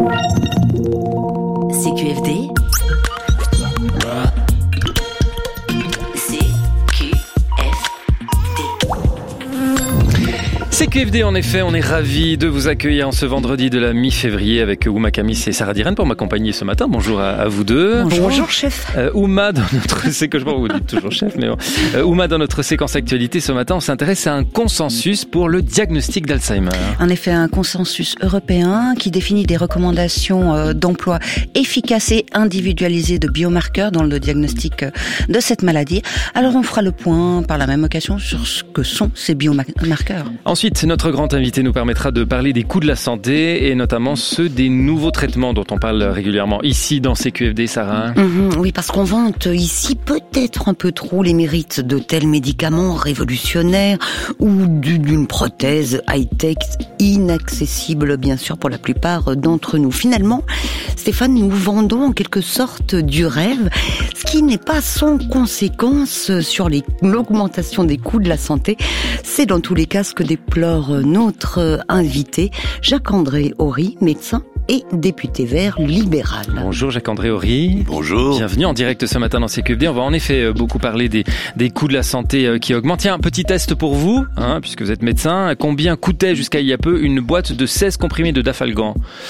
CQFD. CQFD, en effet, on est ravis de vous accueillir en ce vendredi de la mi-février avec Ouma Kamis et Sarah Diren pour m'accompagner ce matin. Bonjour à vous deux. Bonjour chef. Ouma, dans notre vous dites toujours chef, mais bon. Ouma, dans notre séquence actualité ce matin, on s'intéresse à un consensus pour le diagnostic d'Alzheimer. En effet, un consensus européen qui définit des recommandations d'emploi efficaces et individualisées de biomarqueurs dans le diagnostic de cette maladie. Alors on fera le point par la même occasion sur ce que sont ces biomarqueurs. Ensuite, notre grand invité nous permettra de parler des coûts de la santé et notamment ceux des nouveaux traitements dont on parle régulièrement ici dans CQFD, Sarah. Oui, parce qu'on vante ici peut-être un peu trop les mérites de tels médicaments révolutionnaires ou d'une prothèse high-tech inaccessible, bien sûr, pour la plupart d'entre nous. Finalement, Stéphane, nous vendons en quelque sorte du rêve, ce qui n'est pas sans conséquence sur l'augmentation des coûts de la santé. C'est dans tous les cas ce que déplore notre invité, Jacques-André Ory, médecin et député vert libéral. Bonjour Jacques-André Ory. Bonjour. Bienvenue en direct ce matin dans CQFD. On va en effet beaucoup parler des coûts de la santé qui augmentent. Tiens, un petit test pour vous, puisque vous êtes médecin. Combien coûtait jusqu'à il y a peu une boîte de 16 comprimés de Dafalgan ?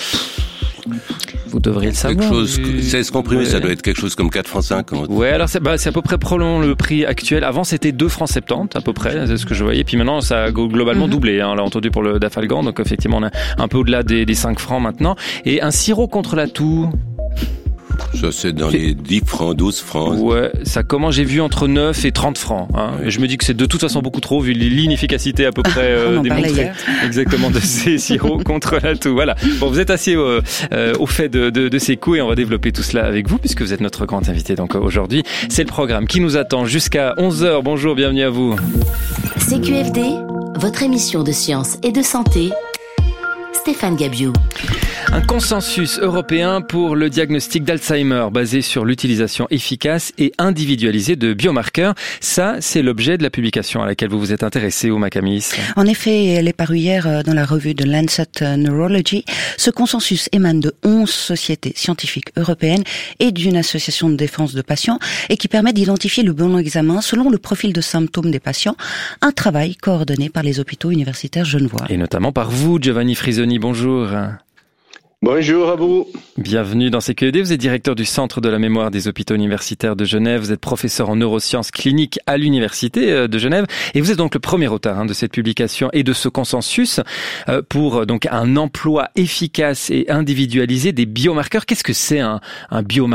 Vous devriez le savoir. 16 comprimés, ouais. Ça doit être quelque chose comme 4 francs 50. Ouais, alors c'est à peu près probablement le prix actuel. Avant, c'était 2 francs 70 à peu près, c'est ce que je voyais. Puis maintenant, ça a globalement doublé, on l'a entendu pour le Dafalgan. Donc effectivement, on est un peu au-delà des 5 francs maintenant. Et un sirop contre la toux. Ça, c'est dans les 10 francs, 12 francs. Ouais, ça commence, j'ai vu entre 9 et 30 francs. Et je me dis que c'est de toute façon beaucoup trop, vu l'inefficacité à peu près démontrée. Exactement, de ces sirops contre la toux. Voilà. Bon, vous êtes assez au fait de ces coûts et on va développer tout cela avec vous, puisque vous êtes notre grand invité. Donc aujourd'hui, c'est le programme qui nous attend jusqu'à 11h. Bonjour, bienvenue à vous. CQFD, votre émission de science et de santé. Stéphane Gabiou. Un consensus européen pour le diagnostic d'Alzheimer basé sur l'utilisation efficace et individualisée de biomarqueurs. Ça, c'est l'objet de la publication à laquelle vous vous êtes intéressé, Ouma Kamis. En effet, elle est parue hier dans la revue de Lancet Neurology. Ce consensus émane de 11 sociétés scientifiques européennes et d'une association de défense de patients et qui permet d'identifier le bon examen selon le profil de symptômes des patients. Un travail coordonné par les hôpitaux universitaires genevois. Et notamment par vous, Giovanni Frisoni. Bonjour. Bonjour à vous. Bienvenue dans CQFD. Vous êtes directeur du Centre de la mémoire des hôpitaux universitaires de Genève. Vous êtes professeur en neurosciences cliniques à l'Université de Genève. Et vous êtes donc le premier auteur de cette publication et de ce consensus pour donc un emploi efficace et individualisé des biomarqueurs. Qu'est-ce que c'est un biomarqueur ?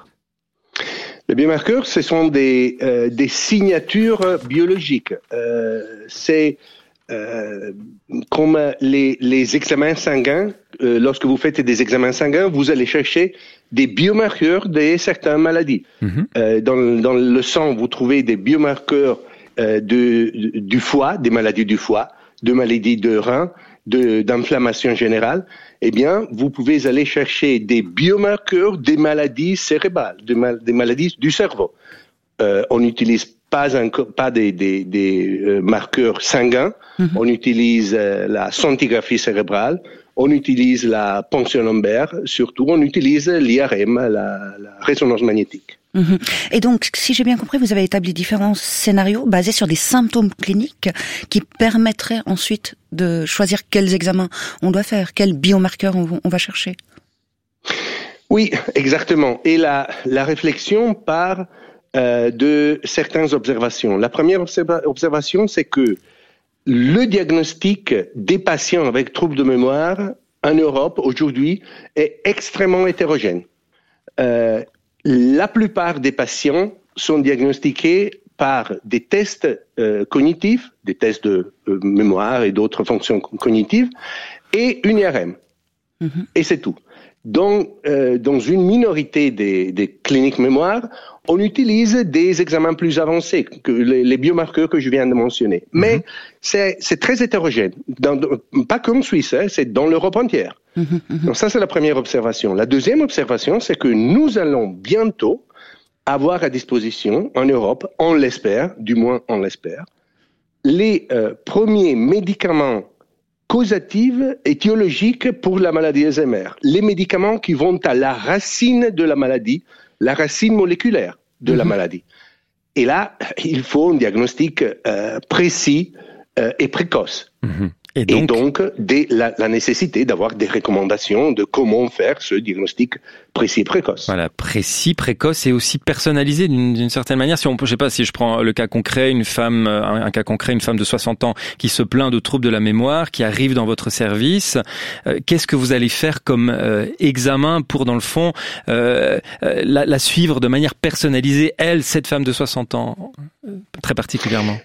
Les biomarqueurs, ce sont des signatures biologiques. C'est comme les examens sanguins. Lorsque vous faites des examens sanguins, vous allez chercher des biomarqueurs de certaines maladies. Dans le sang, vous trouvez des biomarqueurs du foie, des maladies du foie, de maladies de rein, d'inflammation générale. Eh bien, vous pouvez aller chercher des biomarqueurs des maladies cérébrales, des maladies du cerveau. On n'utilise pas des marqueurs sanguins. On utilise la scintigraphie cérébrale. On utilise la ponction lombaire, surtout on utilise l'IRM, la résonance magnétique. Et donc, si j'ai bien compris, vous avez établi différents scénarios basés sur des symptômes cliniques qui permettraient ensuite de choisir quels examens on doit faire, quels biomarqueurs on va chercher. Oui, exactement. Et la réflexion part de certaines observations. La première observation, c'est que le diagnostic des patients avec troubles de mémoire en Europe aujourd'hui est extrêmement hétérogène. La plupart des patients sont diagnostiqués par des tests cognitifs, des tests de mémoire et d'autres fonctions cognitives, et une IRM. Et c'est tout. Dans une minorité des cliniques mémoire, on utilise des examens plus avancés que les biomarqueurs que je viens de mentionner. Mais c'est très hétérogène. Pas qu'en Suisse, c'est dans l'Europe entière. Donc ça, c'est la première observation. La deuxième observation, c'est que nous allons bientôt avoir à disposition en Europe, on l'espère, du moins on l'espère, les premiers médicaments causative, étiologique pour la maladie Alzheimer. Les médicaments qui vont à la racine de la maladie, la racine moléculaire de la maladie. Et là, il faut un diagnostic précis et précoce. Et donc la nécessité d'avoir des recommandations de comment faire ce diagnostic précis et précoce. Voilà, précis, précoce et aussi personnalisé d'une certaine manière. Si on peut, je sais pas, si je prends le cas concret, un cas concret, une femme de 60 ans qui se plaint de troubles de la mémoire, qui arrive dans votre service, qu'est-ce que vous allez faire comme examen pour, dans le fond, la suivre de manière personnalisée, cette femme de 60 ans, très particulièrement?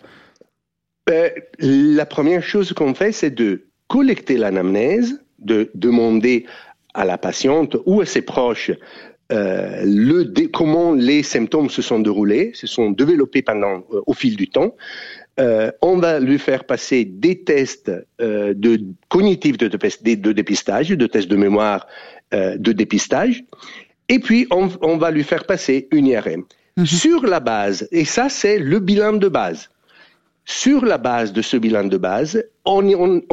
La première chose qu'on fait, c'est de collecter l'anamnèse, de demander à la patiente ou à ses proches comment les symptômes se sont déroulés, se sont développés au fil du temps. On va lui faire passer des tests cognitifs de dépistage, de tests de mémoire de dépistage, et puis on va lui faire passer une IRM. Sur la base, et ça c'est le bilan de base. Sur la base de ce bilan de base, on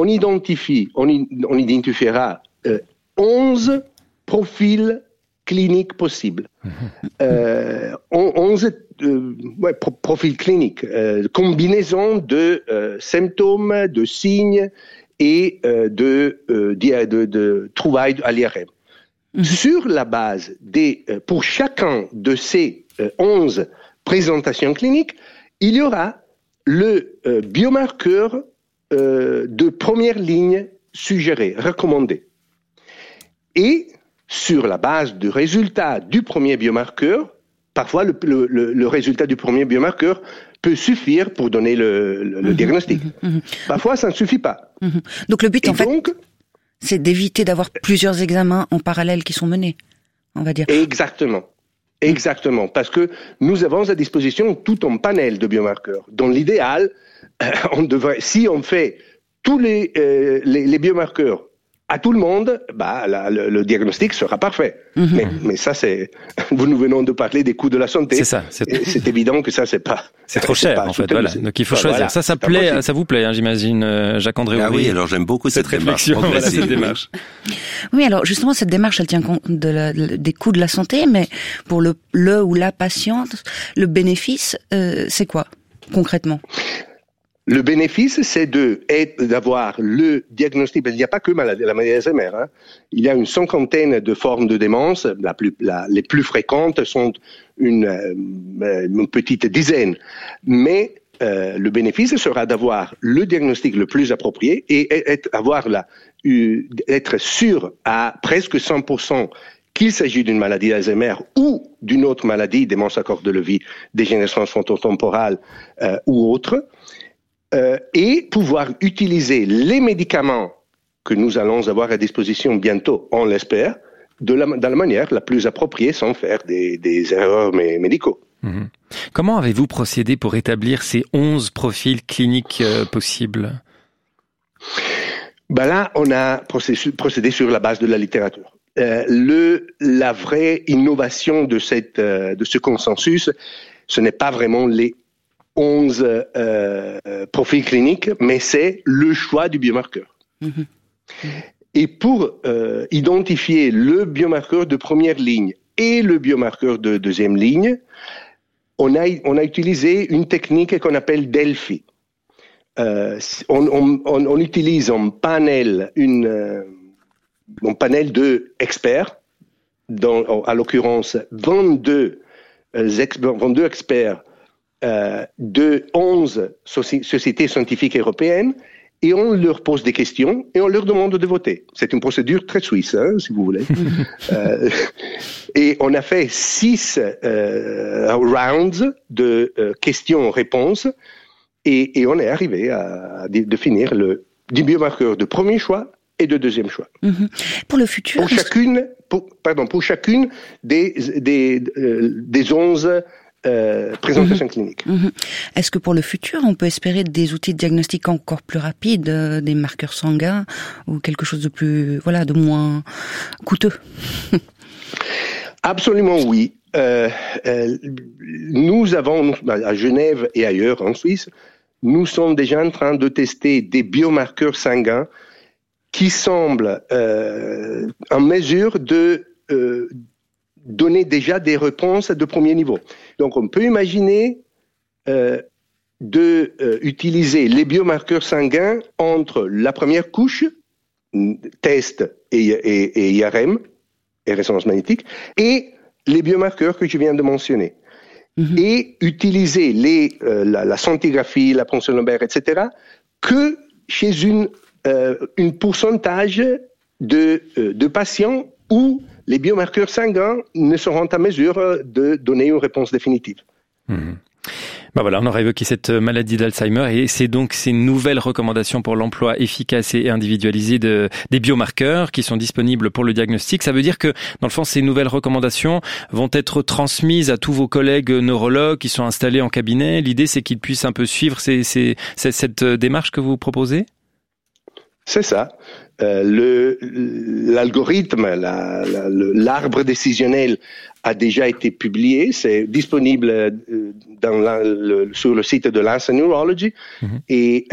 identifiera 11 profils cliniques possibles. 11 profils cliniques, combinaison de symptômes, de signes et de trouvailles à l'IRM. Sur la base pour chacun de ces 11 présentations cliniques, il y aura le biomarqueur de première ligne suggéré, recommandé. Et sur la base du résultat du premier biomarqueur, parfois le résultat du premier biomarqueur peut suffire pour donner le diagnostic. Parfois, ça ne suffit pas. Donc le but, c'est d'éviter d'avoir plusieurs examens en parallèle qui sont menés, on va dire. Exactement, parce que nous avons à disposition tout un panel de biomarqueurs. Dans l'idéal, si on fait tous les biomarqueurs à tout le monde, le diagnostic sera parfait. Mais ça, nous venons de parler des coûts de la santé. C'est ça. C'est évident que ça, c'est pas. C'est trop cher, en fait. Voilà. Donc il faut choisir. Ça vous plaît, j'imagine, Jacques-André. Ah oui, alors j'aime beaucoup cette réflexion, cette démarche. Oui, alors justement, cette démarche, elle tient compte des coûts de la santé, mais pour le ou la patiente, le bénéfice, c'est quoi, concrètement? Le bénéfice, c'est d'avoir le diagnostic. Il n'y a pas que la maladie Alzheimer. Il y a une cinquantaine de formes de démence. Les plus fréquentes sont une petite dizaine. Mais le bénéfice sera d'avoir le diagnostic le plus approprié et être sûr à presque 100% qu'il s'agit d'une maladie d'Alzheimer ou d'une autre maladie, démence à courte de vie, dégénérescence frontotemporale ou autre. Et pouvoir utiliser les médicaments que nous allons avoir à disposition bientôt, on l'espère, dans la manière la plus appropriée sans faire des erreurs médicaux. Comment avez-vous procédé pour établir ces 11 profils cliniques possibles? Là, on a procédé sur la base de la littérature. La vraie innovation de ce consensus, ce n'est pas vraiment les 11 profils cliniques, mais c'est le choix du biomarqueur. Et pour identifier le biomarqueur de première ligne et le biomarqueur de deuxième ligne, on a utilisé une technique qu'on appelle Delphi. On utilise un panel de experts, à l'occurrence 22 experts de 11 sociétés scientifiques européennes, et on leur pose des questions et on leur demande de voter. C'est une procédure très suisse, si vous voulez. Et on a fait 6 rounds de questions-réponses et on est arrivé à définir le biomarqueur de premier choix et de deuxième choix. Pour le futur, pour chacune des 11 présentation clinique. Est-ce que pour le futur, on peut espérer des outils de diagnostic encore plus rapides, des marqueurs sanguins ou quelque chose de moins coûteux? Absolument oui. Nous avons, à Genève et ailleurs en Suisse, nous sommes déjà en train de tester des biomarqueurs sanguins qui semble en mesure de donner déjà des réponses de premier niveau. Donc, on peut imaginer utiliser les biomarqueurs sanguins entre la première couche, test et IRM, et résonance magnétique, et les biomarqueurs que je viens de mentionner. Mm-hmm. Et utiliser la scintigraphie, la ponction lombaire, etc., que chez une pourcentage de patients où les biomarqueurs sanguins ne seront en mesure de donner une réponse définitive. Mmh. Ben voilà, on aura évoqué cette maladie d'Alzheimer et c'est donc ces nouvelles recommandations pour l'emploi efficace et individualisé des biomarqueurs qui sont disponibles pour le diagnostic. Ça veut dire que, dans le fond, ces nouvelles recommandations vont être transmises à tous vos collègues neurologues qui sont installés en cabinet. L'idée, c'est qu'ils puissent un peu suivre cette démarche que vous proposez ? C'est ça. L'algorithme, l'arbre décisionnel a déjà été publié, c'est disponible sur le site de Lancet Neurology et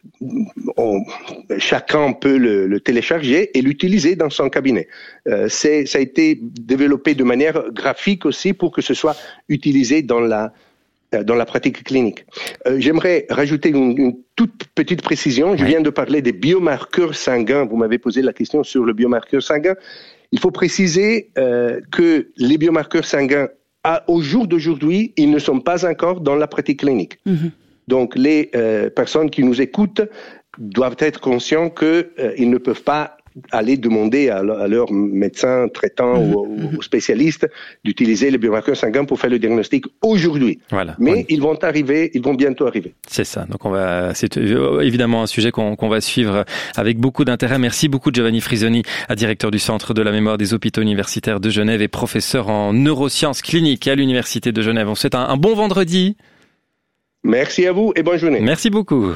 chacun peut le télécharger et l'utiliser dans son cabinet. Ça a été développé de manière graphique aussi pour que ce soit utilisé dans la pratique clinique. J'aimerais rajouter une toute petite précision. Je viens de parler des biomarqueurs sanguins. Vous m'avez posé la question sur le biomarqueur sanguin. Il faut préciser que les biomarqueurs sanguins, au jour d'aujourd'hui, ils ne sont pas encore dans la pratique clinique. Mm-hmm. Donc, les personnes qui nous écoutent doivent être conscients qu'ils ne peuvent pas aller demander à leur médecin traitant ou spécialiste d'utiliser les biomarqueurs sanguins pour faire le diagnostic aujourd'hui. Voilà. Mais ils vont bientôt arriver. C'est ça. Donc c'est évidemment un sujet qu'on va suivre avec beaucoup d'intérêt. Merci beaucoup Giovanni Frisoni, directeur du Centre de la mémoire des hôpitaux universitaires de Genève et professeur en neurosciences cliniques à l'Université de Genève. On vous souhaite un bon vendredi. Merci à vous et bonne journée. Merci beaucoup.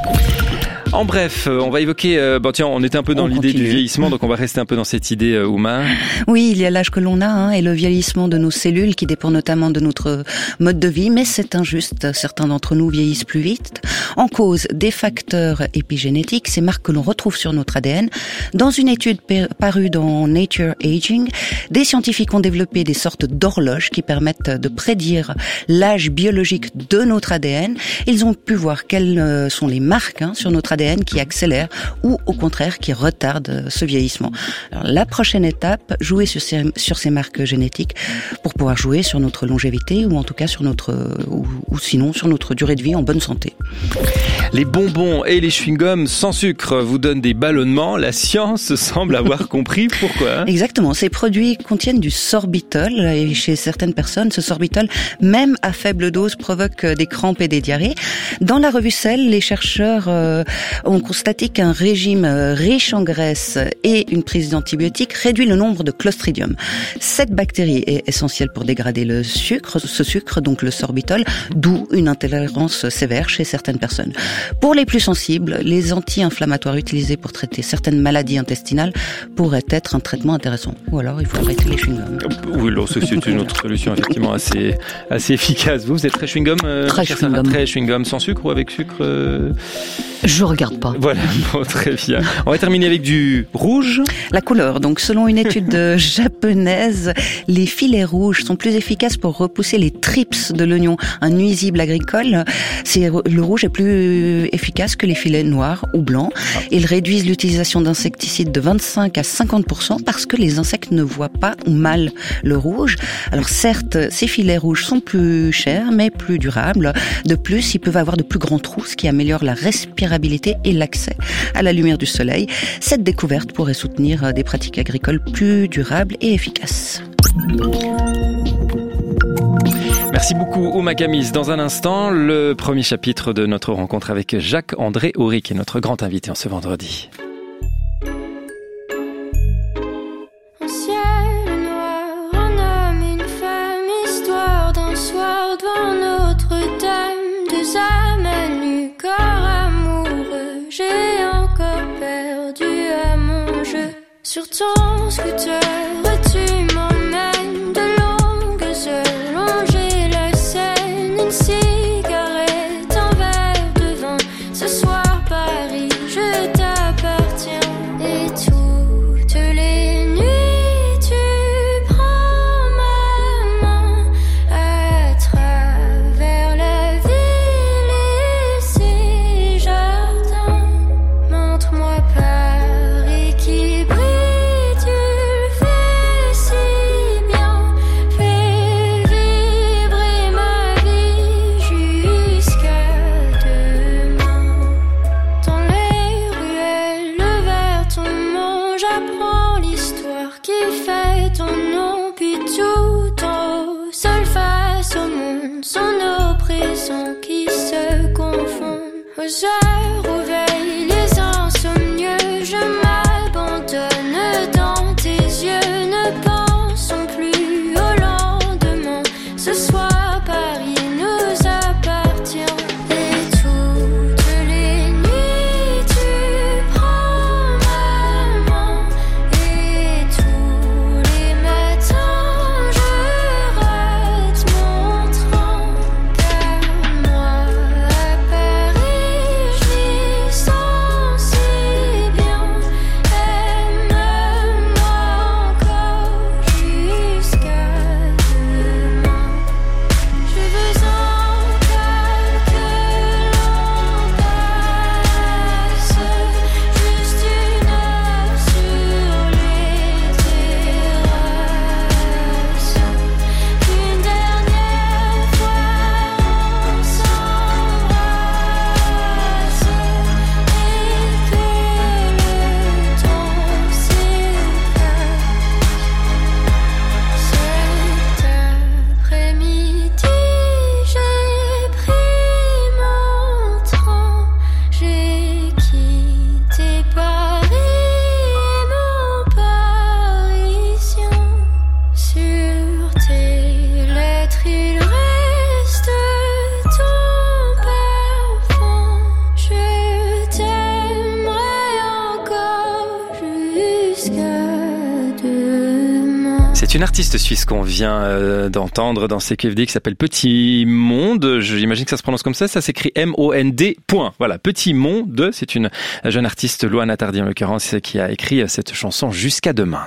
En bref, on va évoquer, on était un peu dans l'idée du vieillissement, donc on va rester un peu dans cette idée, Ouma. Oui, il y a l'âge que l'on a, et le vieillissement de nos cellules qui dépend notamment de notre mode de vie, mais c'est injuste. Certains d'entre nous vieillissent plus vite. En cause des facteurs épigénétiques, ces marques que l'on retrouve sur notre ADN. Dans une étude parue dans Nature Aging, des scientifiques ont développé des sortes d'horloges qui permettent de prédire l'âge biologique de notre ADN. Ils ont pu voir quelles sont les marques sur notre ADN qui accélère ou au contraire qui retarde ce vieillissement. Alors, la prochaine étape, jouer sur ces marques génétiques pour pouvoir jouer sur notre longévité ou en tout cas sur ou sinon sur notre durée de vie en bonne santé. Les bonbons et les chewing-gums sans sucre vous donnent des ballonnements. La science semble avoir compris pourquoi. Exactement. Ces produits contiennent du sorbitol et chez certaines personnes, ce sorbitol, même à faible dose, provoque des crampes et des diarrhées. Dans la revue Cell, les chercheurs ont constaté qu'un régime riche en graisse et une prise d'antibiotiques réduit le nombre de Clostridium. Cette bactérie est essentielle pour dégrader ce sucre, donc le sorbitol, d'où une intolérance sévère chez certaines personnes. Pour les plus sensibles, les anti-inflammatoires utilisés pour traiter certaines maladies intestinales pourraient être un traitement intéressant. Ou alors, il faut arrêter les chewing-gums. Oui, c'est une autre solution effectivement assez efficace. Vous êtes très chewing-gum Très chewing-gum sans sucre ou avec sucre Je regarde pas. Voilà, bon, très bien. On va terminer avec du rouge. La couleur. Donc, selon une étude japonaise, les filets rouges sont plus efficaces pour repousser les thrips de l'oignon, un nuisible agricole. Le rouge est plus efficace que les filets noirs ou blancs. Ils réduisent l'utilisation d'insecticides de 25 à 50% parce que les insectes ne voient pas ou mal le rouge. Alors certes, ces filets rouges sont plus chers, mais plus durables. De plus, ils peuvent avoir de plus grands trous, ce qui améliore la respirabilité et l'accès à la lumière du soleil. Cette découverte pourrait soutenir des pratiques agricoles plus durables et efficaces. Merci beaucoup Ouma Camis. Dans un instant, le premier chapitre de notre rencontre avec Jacques-André Houry, qui est notre grand invité en ce vendredi. Un ciel noir, un homme, une femme, histoire d'un soir devant Notre-Dame, deux âmes à nu, corps amoureux, j'ai encore perdu à mon jeu. Sur ton scooter, tu m'emmènes de longues heures, longer la Seine, une cigarette, un verre de vin. Ce soir Paris, je t'appartiens et ton nom, puis tout en haut, seul face au monde, son oppression qui se confond. Aux heures où veillent les insomnieux, je m'abandonne dans tes yeux. Ne pensons plus au lendemain, ce soir Paris nous appartient. Et toutes les nuits tu prends ma main, et tous les matins je rate mon train. Perds-moi à Paris, je m'y sens si bien. Aime-moi encore jusqu'à demain. Je veux encore que l'on passe juste une heure sur les terrasses. Une dernière fois on s'embrasse et que le temps s'efface. Cet après-midi, j'ai pris mon train, j'ai quitté Paris et mon Parisien. Sur tes lettres, il reste ton parfum. Je t'aimerai encore jusqu'à demain. C'est une artiste suisse qu'on vient d'entendre dans CQFD qui s'appelle Petit Monde. J'imagine que ça se prononce comme ça. Ça s'écrit M-O-N-D. Voilà, Petit Monde. C'est une jeune artiste, Loana Tardy en l'occurrence, qui a écrit cette chanson Jusqu'à demain.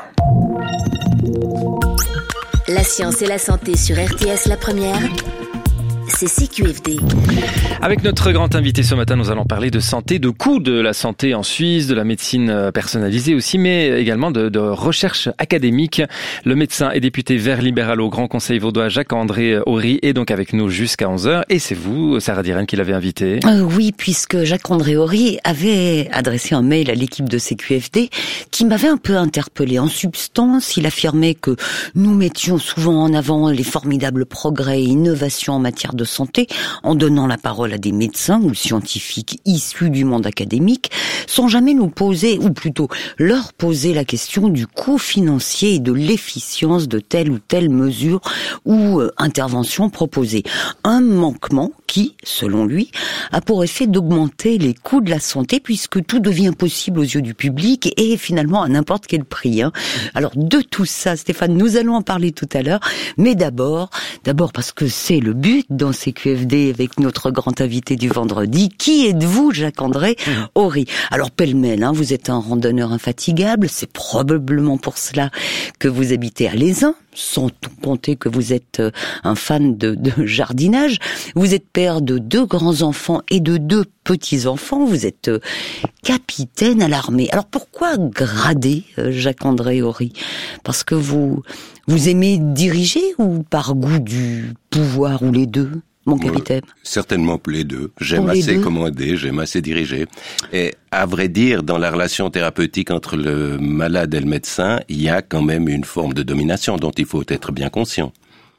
La science et la santé sur RTS La Première, c'est CQFD. Avec notre grand invité ce matin, nous allons parler de santé, de coût de la santé en Suisse, de la médecine personnalisée aussi, mais également de recherche académique. Le médecin et député Vert libéral au Grand Conseil vaudois, Jacques-André Ory, est donc avec nous jusqu'à 11h. Et c'est vous, Sarah Diren, qui l'avez invité. Oui, puisque Jacques-André Ory avait adressé un mail à l'équipe de CQFD qui m'avait un peu interpellée. En substance, il affirmait que nous mettions souvent en avant les formidables progrès et innovations en matière de santé en donnant la parole à des médecins ou scientifiques issus du monde académique, sans jamais nous poser, ou plutôt leur poser la question du coût financier et de l'efficience de telle ou telle mesure ou intervention proposée. Un manquement qui, selon lui, a pour effet d'augmenter les coûts de la santé puisque tout devient possible aux yeux du public et finalement à n'importe quel prix. Alors de tout ça, Stéphane, nous allons en parler tout à l'heure, mais d'abord parce que c'est le but dans CQFD avec notre grand invité du vendredi. Qui êtes-vous, Jacques-André Ory? Alors pêle-mêle, vous êtes un randonneur infatigable, c'est probablement pour cela que vous habitez à Lézin, sans compter que vous êtes un fan de jardinage. Vous êtes père de 2 grands-enfants et de 2 petits-enfants. Vous êtes capitaine à l'armée. Alors pourquoi grader, Jacques-André Ory? Parce que vous aimez diriger ou par goût du pouvoir ou les deux, mon capitaine? Certainement les deux. J'aime assez commander, j'aime assez diriger. Et à vrai dire, dans la relation thérapeutique entre le malade et le médecin, il y a quand même une forme de domination dont il faut être bien conscient.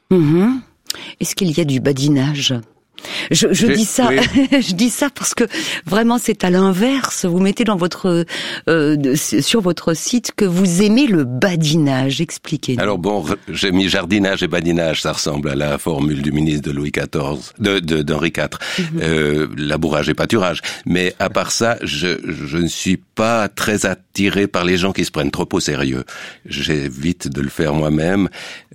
Est-ce qu'il y a du badinage? Je dis ça, oui. Je dis ça parce que vraiment c'est à l'inverse. Vous mettez dans votre sur votre site que vous aimez le badinage. Expliquez-nous. Alors bon, j'ai mis jardinage et badinage, ça ressemble à la formule du ministre de Louis XIV, d'Henri IV. Labourage et pâturage. Mais à part ça, je ne suis pas très attiré par les gens qui se prennent trop au sérieux. J'évite de le faire moi-même.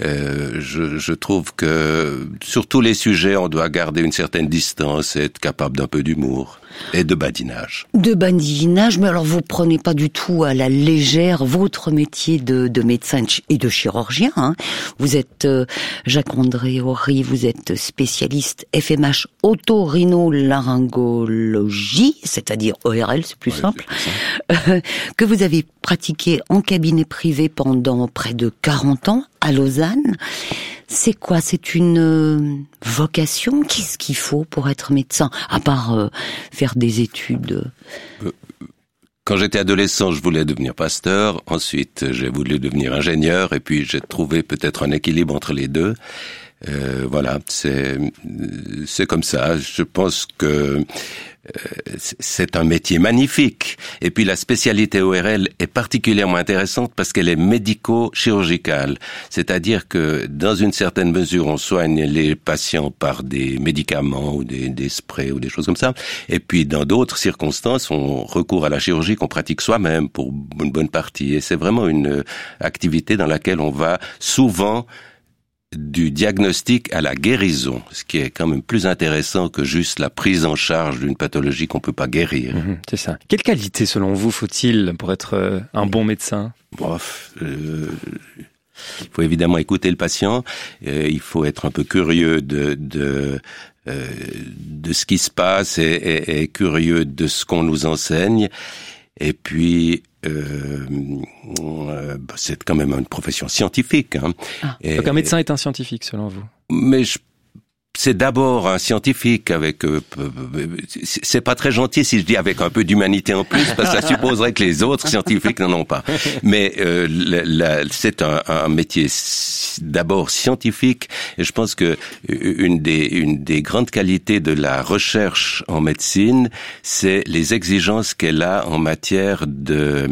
Je trouve que sur tous les sujets, on doit garder une certaine distance et être capable d'un peu d'humour et de badinage. De badinage, mais alors vous prenez pas du tout à la légère votre métier de médecin et de chirurgien. Vous êtes Jacques-André Ory, vous êtes spécialiste FMH otorhinolaryngologie, c'est-à-dire ORL, c'est plus simple, que vous avez pratiqué en cabinet privé pendant près de 40 ans à Lausanne. C'est quoi? C'est une vocation? Qu'est-ce qu'il faut pour être médecin? À part faire des études Quand j'étais adolescent, je voulais devenir pasteur. Ensuite, j'ai voulu devenir ingénieur. Et puis, j'ai trouvé peut-être un équilibre entre les deux. Voilà, c'est comme ça. Je pense que c'est un métier magnifique. Et puis la spécialité ORL est particulièrement intéressante parce qu'elle est médico-chirurgicale. C'est-à-dire que dans une certaine mesure, on soigne les patients par des médicaments ou des sprays ou des choses comme ça. Et puis dans d'autres circonstances, on recourt à la chirurgie qu'on pratique soi-même pour une bonne partie. Et c'est vraiment une activité dans laquelle on va souvent du diagnostic à la guérison, ce qui est quand même plus intéressant que juste la prise en charge d'une pathologie qu'on peut pas guérir. C'est ça. Quelle qualité, selon vous, faut-il pour être un bon médecin ? Il faut évidemment écouter le patient. Il faut être un peu curieux de ce qui se passe et curieux de ce qu'on nous enseigne. Et puis c'est quand même une profession scientifique. Hein. Donc un médecin est un scientifique, selon vous ? Mais c'est d'abord un scientifique avec... c'est pas très gentil si je dis avec un peu d'humanité en plus, parce que ça supposerait que les autres scientifiques n'en ont pas. Mais c'est un métier d'abord scientifique, et je pense que une des grandes qualités de la recherche en médecine, c'est les exigences qu'elle a en matière de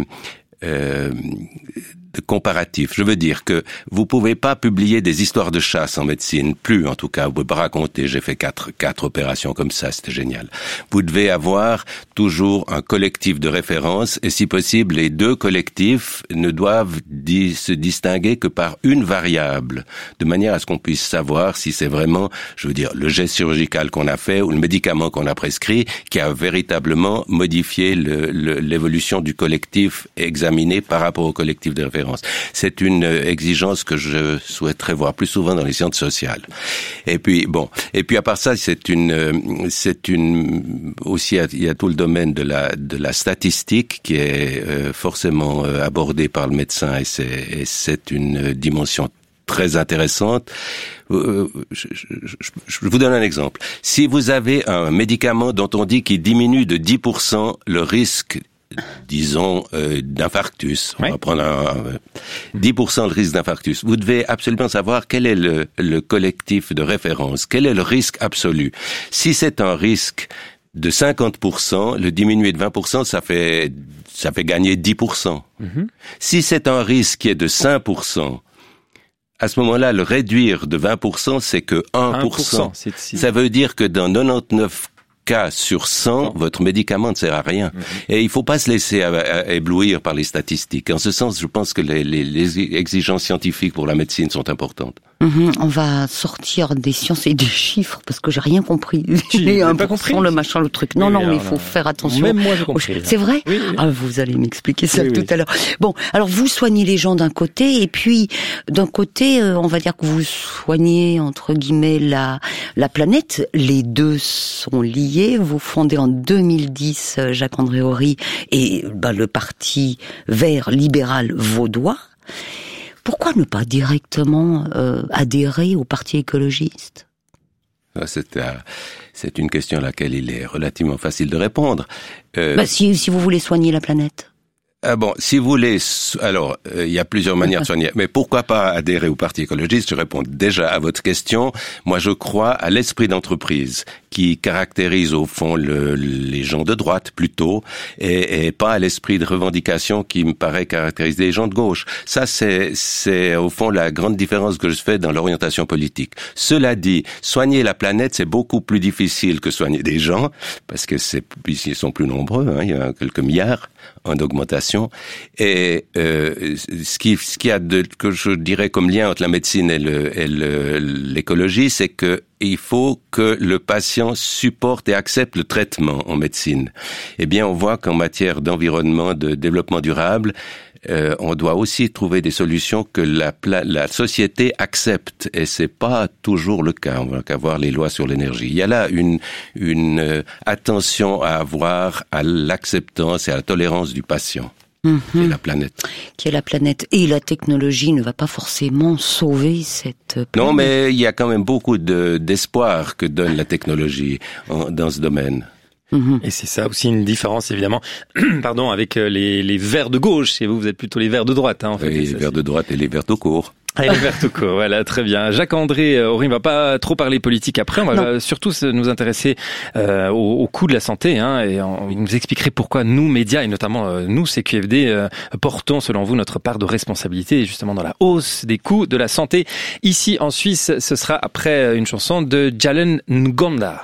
comparatif. Je veux dire que vous pouvez pas publier des histoires de chasse en médecine, plus en tout cas. Vous pouvez pas raconter, j'ai fait quatre opérations comme ça, c'était génial. Vous devez avoir toujours un collectif de référence et si possible, les deux collectifs ne doivent se distinguer que par une variable, de manière à ce qu'on puisse savoir si c'est vraiment, je veux dire, le geste chirurgical qu'on a fait ou le médicament qu'on a prescrit qui a véritablement modifié l'évolution du collectif examiné par rapport au collectif de référence. C'est une exigence que je souhaiterais voir plus souvent dans les sciences sociales. Et puis à part ça, c'est une aussi il y a tout le domaine de la statistique qui est forcément abordé par le médecin et c'est une dimension très intéressante. Je vous donne un exemple. Si vous avez un médicament dont on dit qu'il diminue de 10% le risque disons d'infarctus, on va prendre 10% le risque d'infarctus. Vous devez absolument savoir quel est le collectif de référence, quel est le risque absolu. Si c'est un risque de 50%, le diminuer de 20%, ça fait gagner 10%. Si c'est un risque qui est de 5%, à ce moment-là, le réduire de 20%, c'est que 1%. Ça veut dire que dans 99 cas sur 100, votre médicament ne sert à rien. Et il faut pas se laisser éblouir par les statistiques. En ce sens, je pense que les exigences scientifiques pour la médecine sont importantes. On va sortir des sciences et des chiffres parce que j'ai rien compris. J'ai pas compris. Le machin, le truc. Non, mais il faut faire attention. Même moi, j'ai compris. C'est vrai? Oui. Vous allez m'expliquer ça tout à l'heure. Bon, alors vous soignez les gens d'un côté et puis d'un côté, on va dire que vous soignez entre guillemets la planète. Les deux sont liés. Vous fondez en 2010 Jacques-André Ory et le parti vert libéral vaudois. Pourquoi ne pas directement adhérer au Parti écologiste ? C'est une question à laquelle il est relativement facile de répondre. Si vous voulez soigner la planète. Si vous voulez, alors, il y a plusieurs manières de soigner. Mais pourquoi pas adhérer au Parti écologiste? Je réponds déjà à votre question. Moi, je crois à l'esprit d'entreprise qui caractérise au fond les gens de droite plutôt, et pas à l'esprit de revendication qui me paraît caractériser les gens de gauche. Ça, c'est au fond la grande différence que je fais dans l'orientation politique. Cela dit, soigner la planète, c'est beaucoup plus difficile que soigner des gens, parce que ils sont plus nombreux, il y a quelques milliards en augmentation. Et ce qu'il y a que je dirais comme lien entre la médecine et l'écologie, c'est que il faut que le patient supporte et accepte le traitement en médecine. Eh bien, on voit qu'en matière d'environnement, de développement durable, on doit aussi trouver des solutions que la société accepte, et c'est pas toujours le cas. On va qu'avoir les lois sur l'énergie. Il y a là une attention à avoir à l'acceptance et à la tolérance du patient. Qui est la planète. Qui est la planète. Et la technologie ne va pas forcément sauver cette planète. Non, mais il y a quand même beaucoup d'espoir que donne la technologie dans ce domaine. Et c'est ça aussi une différence, évidemment, pardon, avec les verts de gauche. Et vous êtes plutôt les verts de droite, hein, en fait. Oui, les verts de droite et les verts tout court. Et les verts tout court, voilà, très bien. Jacques-André Ory, on va pas trop parler politique après, on va surtout nous intéresser au coût de la santé, hein, et vous nous expliquerez pourquoi nous, médias, et notamment nous, CQFD, portons, selon vous, notre part de responsabilité, justement, dans la hausse des coûts de la santé. Ici, en Suisse, ce sera après une chanson de Jalen Ngonda.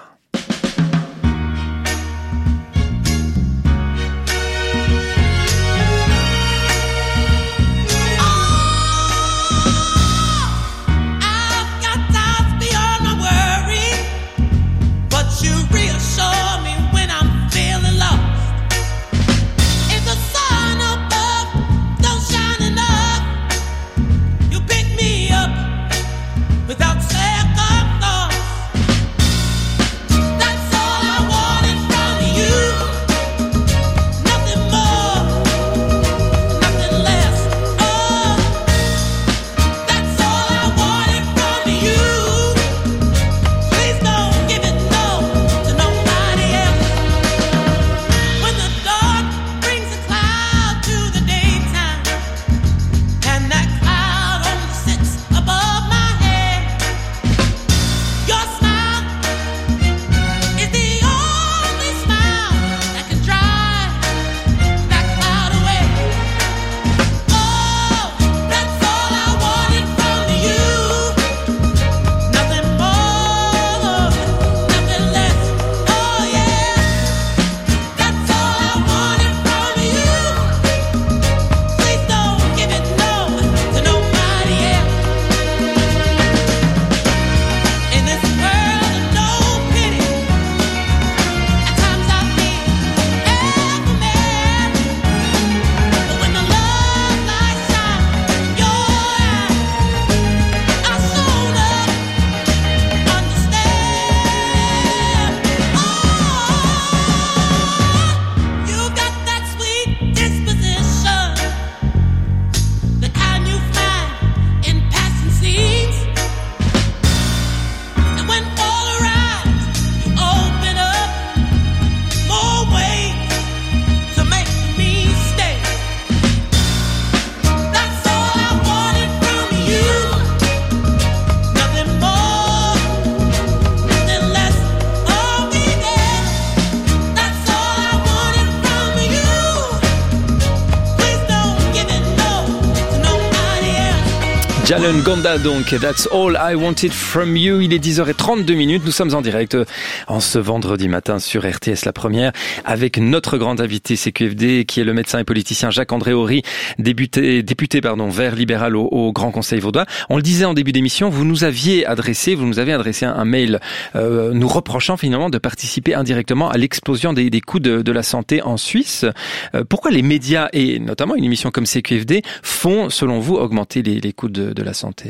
Jalen Ngonda donc, That's All I Wanted From You. Il est 10h32, nous sommes en direct en ce vendredi matin sur RTS La Première avec notre grand invité CQFD qui est le médecin et politicien Jacques-André Ory, député vert libéral au Grand Conseil vaudois. On le disait en début d'émission, vous nous avez adressé un mail nous reprochant finalement de participer indirectement à l'explosion des coûts de la santé en Suisse. Pourquoi les médias et notamment une émission comme CQFD font selon vous augmenter les coûts de la santé?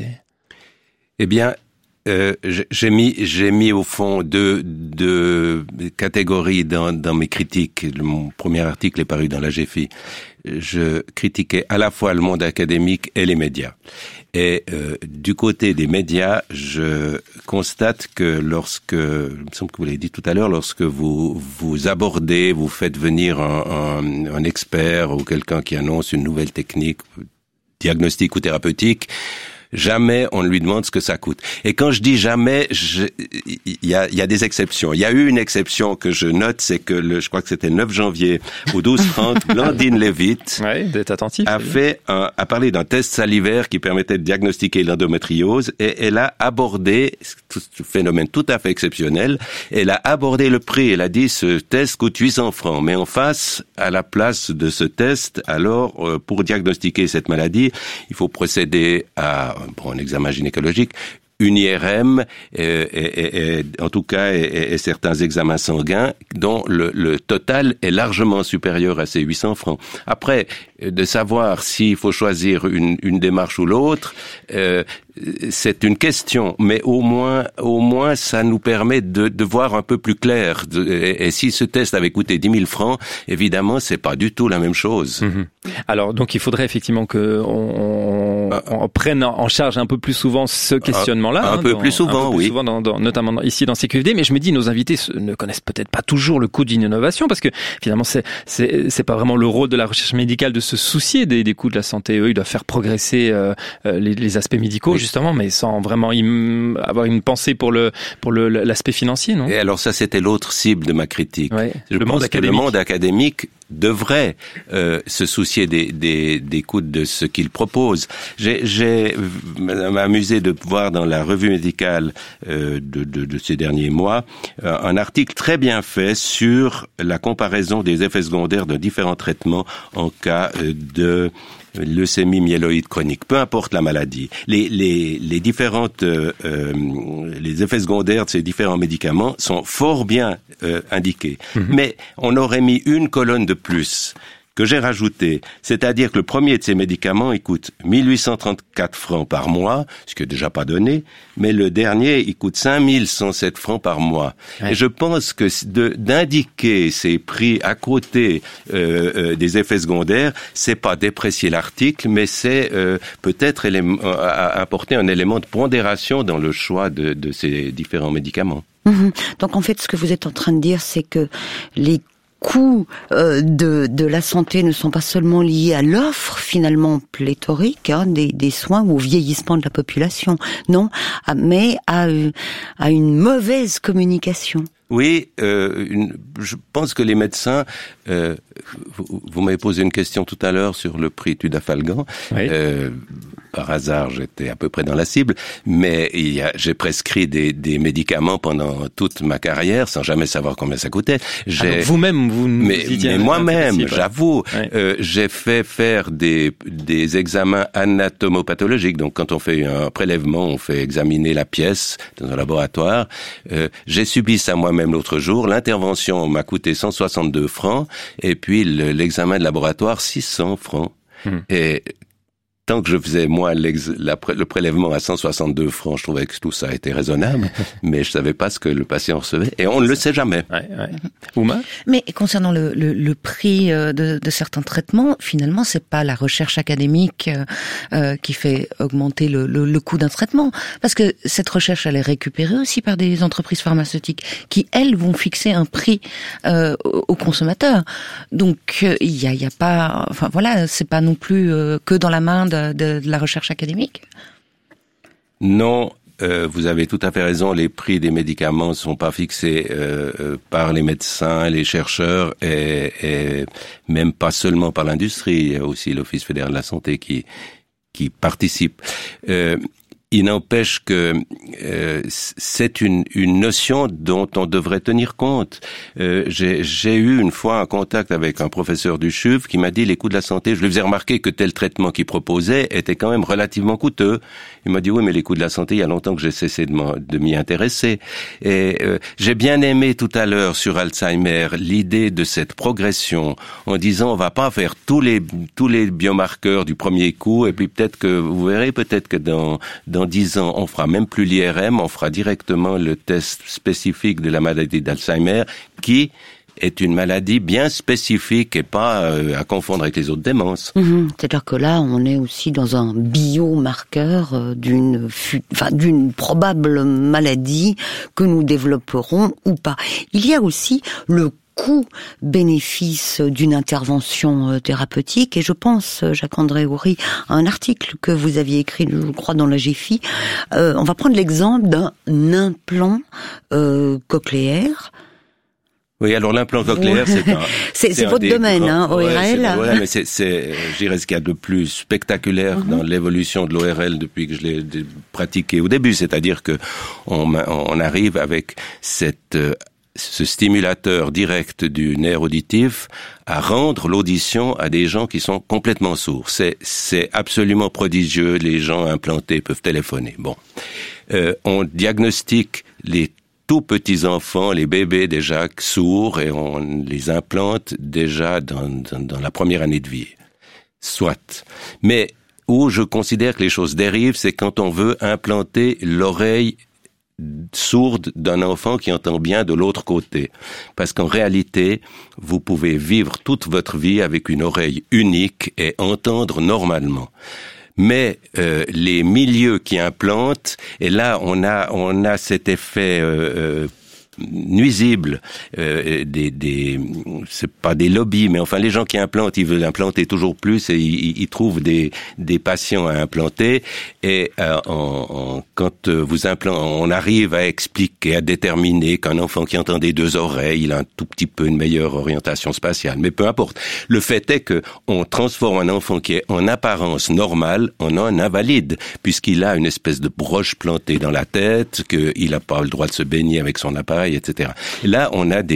Eh bien, j'ai mis au fond deux catégories dans mes critiques. Mon premier article est paru dans la GFI. Je critiquais à la fois le monde académique et les médias. Et du côté des médias, je constate que il me semble que vous l'avez dit tout à l'heure, lorsque vous abordez, vous faites venir un expert ou quelqu'un qui annonce une nouvelle technique, diagnostique ou thérapeutique, jamais on ne lui demande ce que ça coûte. Et quand je dis jamais, il y a des exceptions. Il y a eu une exception que je note, c'est que je crois que c'était le 9 janvier au 12 francs, Blandine Levitt d'être attentif, a parlé d'un test salivaire qui permettait de diagnostiquer l'endométriose et elle a abordé ce phénomène tout à fait exceptionnel. Elle a abordé le prix. Elle a dit ce test coûte 800 francs. Mais en face, à la place de ce test, alors pour diagnostiquer cette maladie, il faut procéder à un examen gynécologique, une IRM, et en tout cas, et certains examens sanguins, dont le total est largement supérieur à ces 800 francs. Après, de savoir s'il faut choisir une démarche ou l'autre, c'est une question, mais au moins, ça nous permet de voir un peu plus clair. Et si ce test avait coûté 10 000 francs, évidemment, c'est pas du tout la même chose. Mmh. Alors, donc, il faudrait effectivement on prenne en charge un peu plus souvent ce questionnement. également là. Un peu plus souvent, oui. Souvent notamment ici dans CQFD, mais je me dis, nos invités ne connaissent peut-être pas toujours le coût d'une innovation, parce que finalement, c'est pas vraiment le rôle de la recherche médicale de se soucier des coûts de la santé. Eux, ils doivent faire progresser les aspects médicaux, oui, justement, mais sans vraiment avoir une pensée pour l'aspect financier, non? Et alors ça, c'était l'autre cible de ma critique. Ouais, je pense que le monde académique devrait se soucier des coûts de ce qu'il propose. J'ai m'amusé de voir dans la revue médicale de ces derniers mois un article très bien fait sur la comparaison des effets secondaires de différents traitements en cas de leucémie myéloïde chronique, peu importe la maladie. Les différentes les effets secondaires de ces différents médicaments sont fort bien indiqués. Mais on aurait mis une colonne de plus que j'ai rajouté, c'est-à-dire que le premier de ces médicaments, il coûte 1834 francs par mois, ce qui est déjà pas donné, mais le dernier, il coûte 5107 francs par mois. Ouais. Et je pense que d'indiquer ces prix à côté des effets secondaires, c'est pas déprécier l'article, mais c'est peut-être apporter un élément de pondération dans le choix de ces différents médicaments. Donc en fait, ce que vous êtes en train de dire, c'est que les coûts de la santé ne sont pas seulement liés à l'offre finalement pléthorique des soins ou au vieillissement de la population, non, mais à une mauvaise communication. Oui, je pense que les médecins, vous m'avez posé une question tout à l'heure sur le prix Tudafalgan. Oui. Par hasard, j'étais à peu près dans la cible, mais j'ai prescrit des médicaments pendant toute ma carrière sans jamais savoir combien ça coûtait. Donc vous-même, mais moi-même, j'avoue, j'ai fait faire des examens anatomopathologiques. Donc quand on fait un prélèvement, on fait examiner la pièce dans un laboratoire. J'ai subi ça moi-même l'autre jour. L'intervention m'a coûté 162 francs et puis l'examen de laboratoire 600 francs. Et tant que je faisais, moi, le prélèvement à 162 francs, je trouvais que tout ça était raisonnable, mais je savais pas ce que le patient recevait. Et on ne le sait jamais. Ouais. Ouma ? Mais concernant le prix de certains traitements, finalement, c'est pas la recherche académique qui fait augmenter le coût d'un traitement. Parce que cette recherche, elle est récupérée aussi par des entreprises pharmaceutiques qui, elles, vont fixer un prix aux consommateurs. Donc, il y a pas... Enfin, voilà, c'est pas non plus que dans la main de la recherche académique? Non, vous avez tout à fait raison, les prix des médicaments ne sont pas fixés par les médecins, les chercheurs et même pas seulement par l'industrie, il y a aussi l'Office fédéral de la santé qui participe. Il n'empêche que c'est une notion dont on devrait tenir compte. J'ai eu une fois un contact avec un professeur du CHUV qui m'a dit les coûts de la santé. Je lui faisais remarquer que tel traitement qu'il proposait était quand même relativement coûteux. Il m'a dit oui, mais les coûts de la santé, il y a longtemps que j'ai cessé de m'y intéresser. Et j'ai bien aimé tout à l'heure sur Alzheimer l'idée de cette progression en disant on va pas faire tous les biomarqueurs du premier coup et puis peut-être que vous verrez que dans 10 ans, on fera même plus l'IRM, on fera directement le test spécifique de la maladie d'Alzheimer, qui est une maladie bien spécifique et pas à confondre avec les autres démences. C'est-à-dire que là, on est aussi dans un biomarqueur d'une probable maladie que nous développerons ou pas. Il y a aussi le coût-bénéfice d'une intervention thérapeutique. Et je pense, Jacques-André Houry, à un article que vous aviez écrit, je crois, dans la GFI. On va prendre l'exemple d'un implant cochléaire. Oui, alors l'implant cochléaire, c'est votre domaine, ORL. Ouais, mais c'est, je dirais, ce qu'il y a de plus spectaculaire dans l'évolution de l'ORL depuis que je l'ai pratiqué au début. C'est-à-dire que on arrive avec ce stimulateur direct du nerf auditif à rendre l'audition à des gens qui sont complètement sourds. C'est absolument prodigieux. Les gens implantés peuvent téléphoner. Bon, on diagnostique les tout petits enfants, les bébés déjà sourds, et on les implante déjà dans la première année de vie. Soit. Mais où je considère que les choses dérivent, c'est quand on veut implanter l'oreille sourde d'un enfant qui entend bien de l'autre côté. Parce qu'en réalité, vous pouvez vivre toute votre vie avec une oreille unique et entendre normalement. Mais les milieux qui implantent, et là on a cet effet nuisible c'est pas des lobbies, mais enfin les gens qui implantent, ils veulent implanter toujours plus et ils trouvent des patients à implanter, et quand on arrive à expliquer, à déterminer qu'un enfant qui entend des 2 oreilles, il a un tout petit peu une meilleure orientation spatiale, mais peu importe. Le fait est que on transforme un enfant qui est en apparence normal en un invalide, puisqu'il a une espèce de broche plantée dans la tête, qu'il n'a pas le droit de se baigner avec son appareil, etc. Et là, on a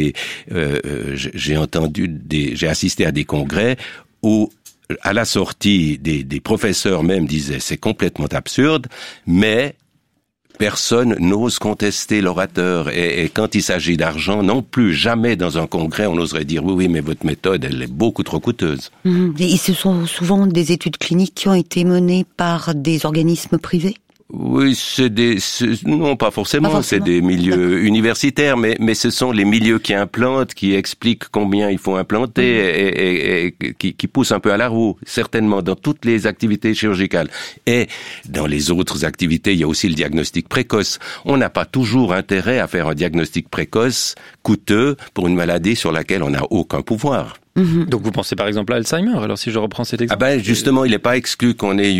j'ai assisté à des congrès où, à la sortie, des professeurs même disaient c'est complètement absurde, mais personne n'ose contester l'orateur. Et quand il s'agit d'argent, non plus, jamais dans un congrès on oserait dire oui, mais votre méthode, elle est beaucoup trop coûteuse. Et ce sont souvent des études cliniques qui ont été menées par des organismes privés ? Oui, non, pas forcément. C'est des milieux universitaires, mais ce sont les milieux qui implantent, qui expliquent combien il faut implanter et qui poussent un peu à la roue, certainement dans toutes les activités chirurgicales. Et dans les autres activités, il y a aussi le diagnostic précoce. On n'a pas toujours intérêt à faire un diagnostic précoce coûteux pour une maladie sur laquelle on n'a aucun pouvoir. Donc vous pensez par exemple à Alzheimer, alors si je reprends cet exemple. Justement, il n'est pas exclu qu'on ait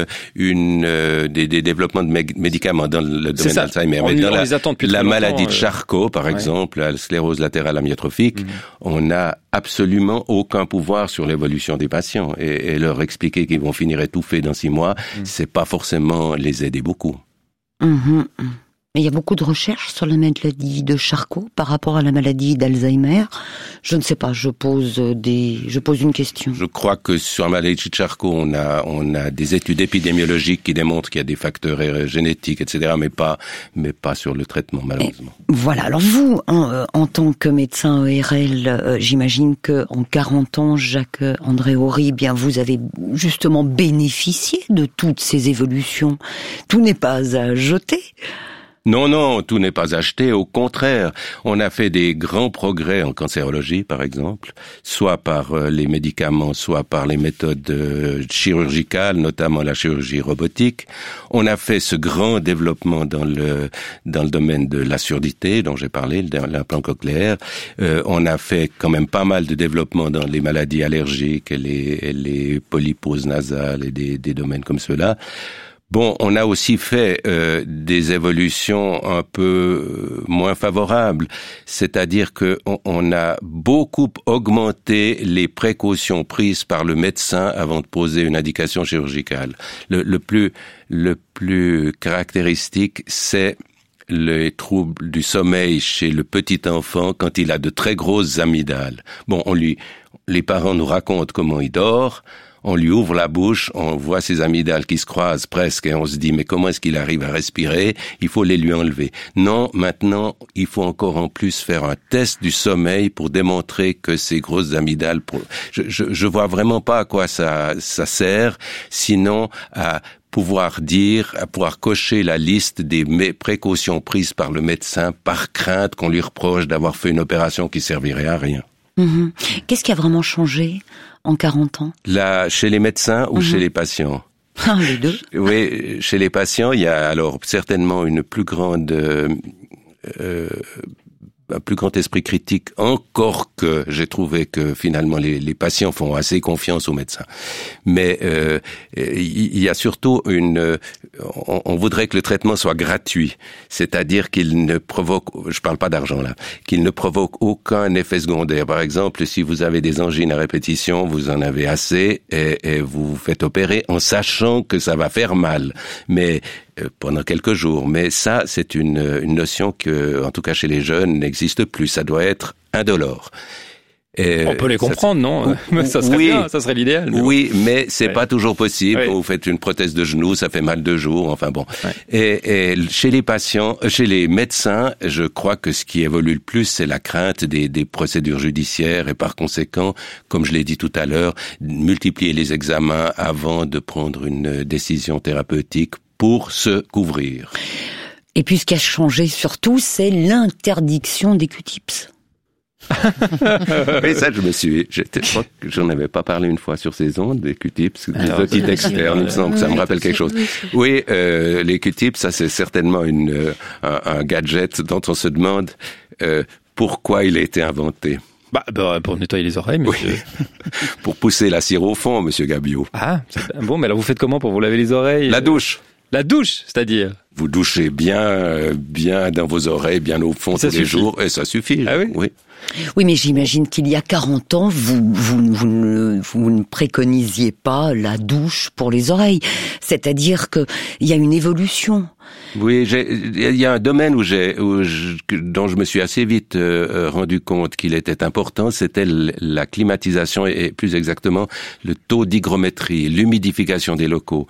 des développements de médicaments dans le domaine d'Alzheimer. Mais dans la maladie de Charcot, par exemple, la sclérose latérale amyotrophique, on n'a absolument aucun pouvoir sur l'évolution des patients. Et leur expliquer qu'ils vont finir étouffés dans 6 mois, c'est pas forcément les aider beaucoup. Il y a beaucoup de recherches sur la maladie de Charcot par rapport à la maladie d'Alzheimer. Je ne sais pas, je pose une question. Je crois que sur la maladie de Charcot, on a des études épidémiologiques qui démontrent qu'il y a des facteurs génétiques, etc., mais pas sur le traitement, malheureusement. Voilà. Alors vous, en tant que médecin ERL, j'imagine que en 40 ans, Jacques-André Ory, bien vous avez justement bénéficié de toutes ces évolutions. Tout n'est pas à jeter. Non, tout n'est pas acheté. Au contraire, on a fait des grands progrès en cancérologie, par exemple, soit par les médicaments, soit par les méthodes chirurgicales, notamment la chirurgie robotique. On a fait ce grand développement dans le domaine de la surdité, dont j'ai parlé, l'implant cochléaire. On a fait quand même pas mal de développement dans les maladies allergiques et les polyposes nasales et des domaines comme ceux-là. Bon, on a aussi fait des évolutions un peu moins favorables, c'est-à-dire que on a beaucoup augmenté les précautions prises par le médecin avant de poser une indication chirurgicale. Le plus caractéristique, c'est les troubles du sommeil chez le petit enfant quand il a de très grosses amygdales. Bon, les parents nous racontent comment il dort. On lui ouvre la bouche, on voit ses amygdales qui se croisent presque et on se dit mais comment est-ce qu'il arrive à respirer? Il faut les lui enlever. Non, maintenant, il faut encore en plus faire un test du sommeil pour démontrer que ces grosses amygdales... Je vois vraiment pas à quoi ça sert, sinon à pouvoir cocher la liste des précautions prises par le médecin par crainte qu'on lui reproche d'avoir fait une opération qui servirait à rien. Qu'est-ce qui a vraiment changé en 40 ans? Là, chez les médecins ou chez les patients? Les deux. Oui, chez les patients, il y a alors certainement un plus grand esprit critique, encore que j'ai trouvé que finalement les patients font assez confiance aux médecins. Mais il y a surtout on voudrait que le traitement soit gratuit, c'est-à-dire qu'il ne provoque, je parle pas d'argent là, qu'il ne provoque aucun effet secondaire. Par exemple, si vous avez des angines à répétition, vous en avez assez et vous vous faites opérer en sachant que ça va faire mal. Mais pendant quelques jours. Mais ça, c'est une notion que, en tout cas chez les jeunes, n'existe plus. Ça doit être indolore. On peut les comprendre, non? Ça serait bien, ça serait l'idéal. Oui, mais c'est pas toujours possible. Quand vous faites une prothèse de genou, ça fait mal 2 jours. Enfin bon. Ouais. Et chez les patients, chez les médecins, je crois que ce qui évolue le plus, c'est la crainte des procédures judiciaires et par conséquent, comme je l'ai dit tout à l'heure, multiplier les examens avant de prendre une décision thérapeutique pour se couvrir. Et puis ce qui a changé surtout, c'est l'interdiction des Q-tips. Et ça, je crois que j'en avais pas parlé une fois sur ces ondes, des Q-tips, des outils externes, il me semble que ça me rappelle quelque chose. Oui, les Q-tips, ça c'est certainement un gadget dont on se demande pourquoi il a été inventé. Pour nettoyer les oreilles, monsieur. Oui. Pour pousser la cire au fond, monsieur Gabiot. Ah, bon, mais alors vous faites comment pour vous laver les oreilles? La douche. La douche, c'est-à-dire? Vous douchez bien dans vos oreilles, bien au fond tous les jours, et ça suffit. Ah oui? Oui. Oui, mais j'imagine qu'il y a 40 ans, vous ne préconisiez pas la douche pour les oreilles. C'est-à-dire que il y a une évolution. Oui, il y a un domaine dont je me suis assez vite rendu compte qu'il était important, c'était la climatisation et plus exactement le taux d'hygrométrie, l'humidification des locaux.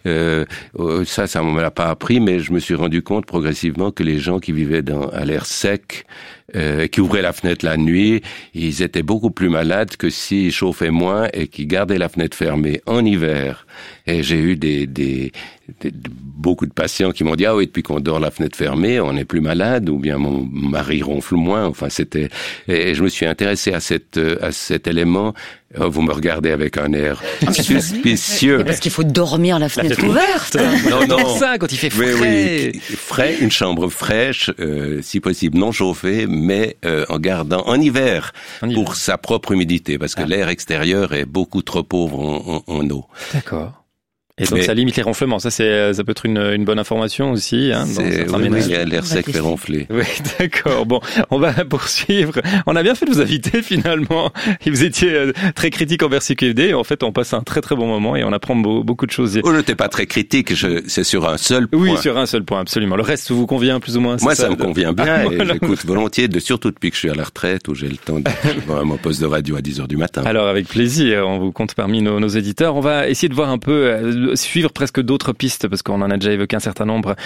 Ça on me l'a pas appris, mais je me suis rendu compte progressivement que les gens qui vivaient à l'air sec, qui ouvraient la fenêtre la nuit, ils étaient beaucoup plus malades que s'ils chauffaient moins et qui gardaient la fenêtre fermée en hiver. Et j'ai eu beaucoup de patients qui m'ont dit oui, depuis qu'on dort la fenêtre fermée, on est plus malade, ou bien mon mari ronfle moins. Enfin, et je me suis intéressé à cet élément. Vous me regardez avec un air suspicieux. Parce qu'il faut dormir la fenêtre ouverte. Non. Ça, quand il fait frais. Oui, frais, une chambre fraîche, si possible non chauffée, mais en gardant en hiver pour sa propre humidité, parce que l'air extérieur est beaucoup trop pauvre en eau. D'accord. Et donc ça limite les ronflements. Ça peut être une bonne information aussi. Hein, l'air sec fait ronfler. Oui, d'accord. Bon, on va poursuivre. On a bien fait de vous inviter finalement. Vous étiez très critique envers CQFD. En fait, on passe un très très bon moment et on apprend beaucoup de choses. Oh, je n'étais pas très critique. C'est sur un seul point. Oui, sur un seul point, absolument. Le reste vous convient plus ou moins? Moi, ça me convient bien et j'écoute volontiers, surtout depuis que je suis à la retraite où j'ai le temps de voir mon poste de radio à 10h du matin. Alors, avec plaisir. On vous compte parmi nos éditeurs. On va essayer de voir un peu suivre presque d'autres pistes, parce qu'on en a déjà évoqué un certain nombre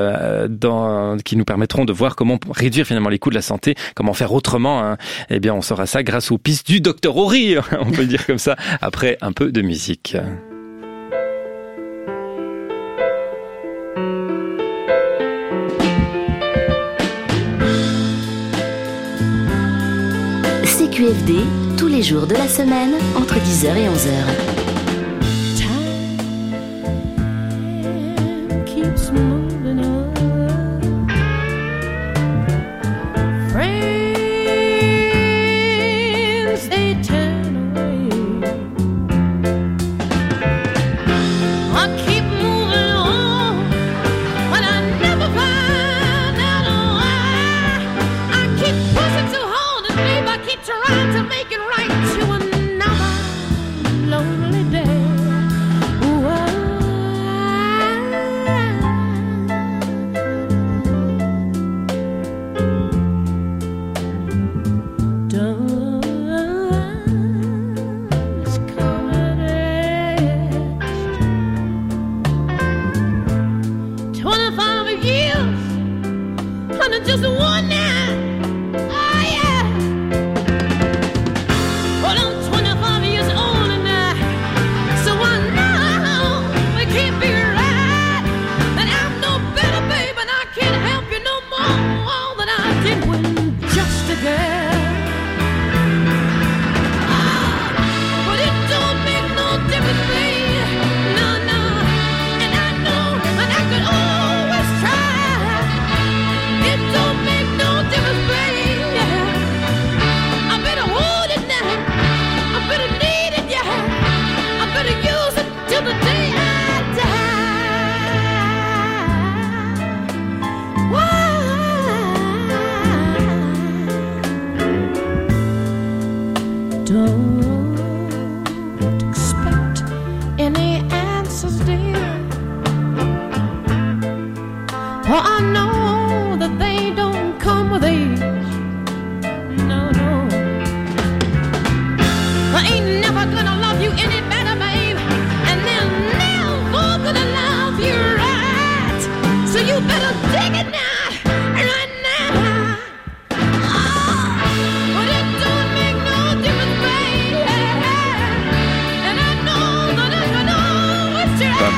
qui nous permettront de voir comment réduire finalement les coûts de la santé, comment faire autrement. Hein. Eh bien, on saura ça grâce aux pistes du Dr Horry, on peut le dire comme ça, après un peu de musique. CQFD, tous les jours de la semaine, entre 10h et 11h.